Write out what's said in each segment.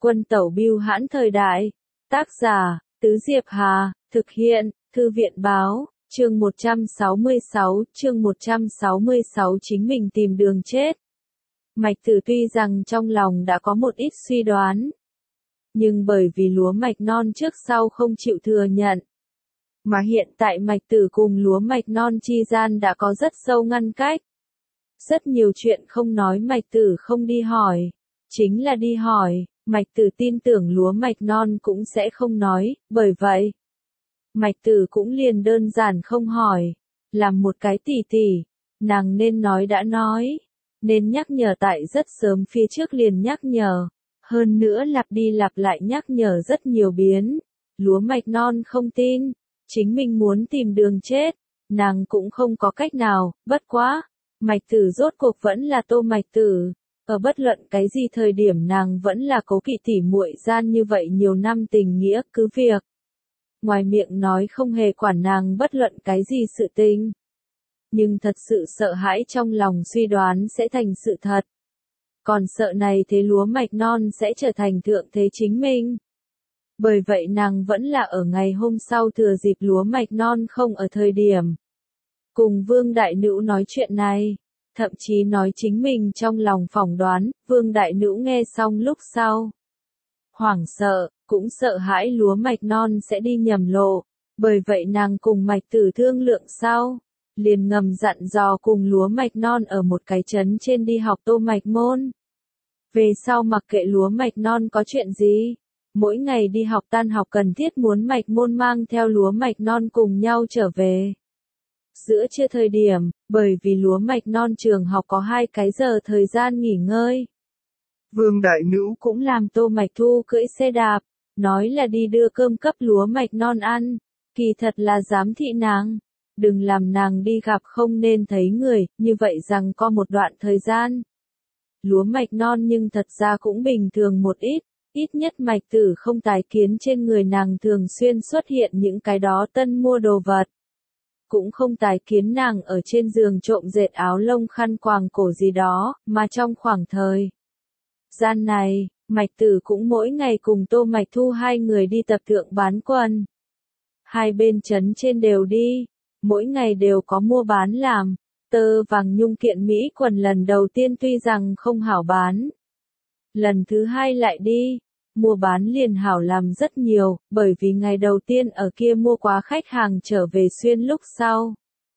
Quân tẩu bưu hãn thời đại. Tác giả, Tứ Diệp Hà, thực hiện, Thư viện báo, chương 166 chính mình tìm đường chết. Mạch Tử tuy rằng trong lòng đã có một ít suy đoán, nhưng bởi vì lúa mạch non trước sau không chịu thừa nhận, mà hiện tại Mạch Tử cùng lúa mạch non chi gian đã có rất sâu ngăn cách. Rất nhiều chuyện không nói Mạch Tử không đi hỏi, chính là đi hỏi, Mạch Tử tin tưởng lúa mạch non cũng sẽ không nói, bởi vậy, Mạch Tử cũng liền đơn giản không hỏi, làm một cái tỉ tỉ, nàng nên nói đã nói, nên nhắc nhở tại rất sớm phía trước liền nhắc nhở, hơn nữa lặp đi lặp lại nhắc nhở rất nhiều biến, lúa mạch non không tin, chính mình muốn tìm đường chết, nàng cũng không có cách nào, bất quá, Mạch Tử rốt cuộc vẫn là Tô Mạch Tử. Ở bất luận cái gì thời điểm nàng vẫn là cố kỵ tỉ muội gian như vậy nhiều năm tình nghĩa cứ việc. Ngoài miệng nói không hề quản nàng bất luận cái gì sự tình. Nhưng thật sự sợ hãi trong lòng suy đoán sẽ thành sự thật. Còn sợ này thế lúa mạch non sẽ trở thành thượng thế chính mình. Bởi vậy nàng vẫn là ở ngày hôm sau thừa dịp lúa mạch non không ở thời điểm. Cùng Vương Đại Nữ nói chuyện này. Thậm chí nói chính mình trong lòng phỏng đoán, Vương Đại Nữ nghe xong lúc sau. Hoảng sợ, cũng sợ hãi lúa mạch non sẽ đi nhầm lộ, bởi vậy nàng cùng Mạch Tử thương lượng sau, liền ngầm dặn dò cùng lúa mạch non ở một cái trấn trên đi học tô mạch môn. Về sau mặc kệ lúa mạch non có chuyện gì, mỗi ngày đi học tan học cần thiết muốn mạch môn mang theo lúa mạch non cùng nhau trở về. Giữa trưa thời điểm, bởi vì lúa mạch non trường học có 2 cái giờ thời gian nghỉ ngơi. Vương Đại Nữ cũng làm Tô Mạch Thu cưỡi xe đạp, nói là đi đưa cơm cấp lúa mạch non ăn, kỳ thật là giám thị nàng, đừng làm nàng đi gặp không nên thấy người, như vậy rằng có một đoạn thời gian. Lúa mạch non nhưng thật ra cũng bình thường một ít nhất Mạch Tử không tái kiến trên người nàng thường xuyên xuất hiện những cái đó tân mua đồ vật. Cũng không tái kiến nàng ở trên giường trộm dệt áo lông khăn quàng cổ gì đó, mà trong khoảng thời gian này, Mạch Tử cũng mỗi ngày cùng Tô Mạch Thu 2 người đi tập thượng bán quần. Hai bên trấn trên đều đi, mỗi ngày đều có mua bán làm, tơ vàng nhung kiện Mỹ quần lần đầu tiên tuy rằng không hảo bán. Lần thứ 2 lại đi, mua bán liền hảo làm rất nhiều, bởi vì ngày đầu tiên ở kia mua quá khách hàng trở về xuyên lúc sau.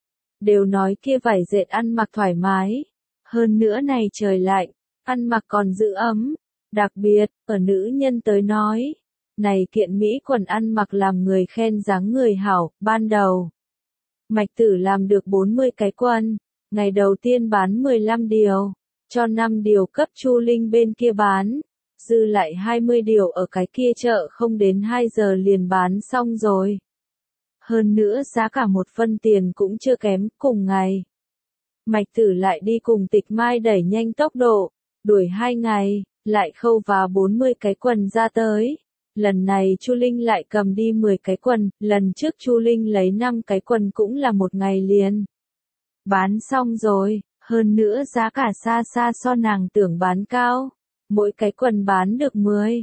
Đều nói kia vải dệt ăn mặc thoải mái, hơn nữa này trời lạnh, ăn mặc còn giữ ấm, đặc biệt, ở nữ nhân tới nói, này kiện Mỹ quần ăn mặc làm người khen dáng người hảo, ban đầu. Mạch Tử làm được 40 cái quần, ngày đầu tiên bán 15 điều, cho 5 điều cấp Chu Linh bên kia bán. Dư lại 20 điều ở cái kia chợ không đến 2 giờ liền bán xong rồi. Hơn nữa giá cả 1 phân tiền cũng chưa kém, cùng ngày. Mạch Tử lại đi cùng Tịch Mai đẩy nhanh tốc độ, đuổi 2 ngày, lại khâu vào 40 cái quần ra tới. Lần này Chu Linh lại cầm đi 10 cái quần, lần trước Chu Linh lấy 5 cái quần cũng là 1 ngày liền. Bán xong rồi, hơn nữa giá cả xa xa so nàng tưởng bán cao. Mỗi cái quần bán được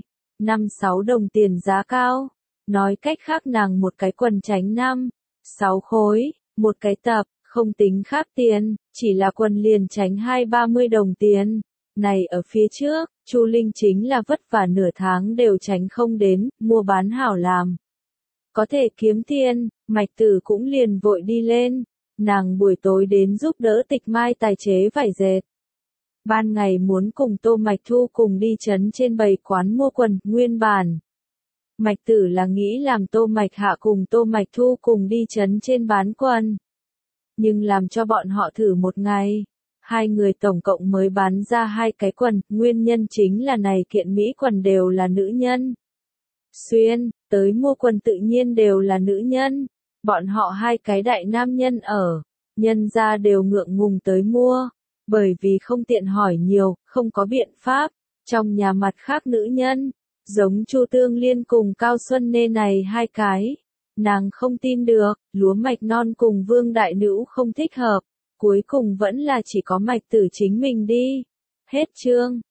5-6 đồng tiền giá cao. Nói cách khác nàng một cái quần tránh 5-6 khối, một cái tập, không tính khác tiền, chỉ là quần liền tránh 20-30 đồng tiền. Này ở phía trước, Chu Linh chính là vất vả nửa tháng đều tránh không đến, mua bán hảo làm. Có thể kiếm tiền, Mạch Tử cũng liền vội đi lên. Nàng buổi tối đến giúp đỡ Tịch Mai tài chế vải dệt. Ban ngày muốn cùng Tô Mạch Thu cùng đi trấn trên bày quán mua quần, nguyên bản. Mạch Tử là nghĩ làm Tô Mạch Hạ cùng Tô Mạch Thu cùng đi trấn trên bán quần. Nhưng làm cho bọn họ thử 1 ngày, 2 người tổng cộng mới bán ra 2 cái quần, nguyên nhân chính là này kiện Mỹ quần đều là nữ nhân. Xuyên, tới mua quần tự nhiên đều là nữ nhân, bọn họ 2 cái đại nam nhân ở, nhân ra đều ngượng ngùng tới mua. Bởi vì không tiện hỏi nhiều, không có biện pháp, trong nhà mặt khác nữ nhân, giống Chu Tương Liên cùng Cao Xuân Nê này 2 cái, nàng không tin được, lúa mạch non cùng Vương Đại Nữ không thích hợp, cuối cùng vẫn là chỉ có Mạch Tử chính mình đi. Hết chương.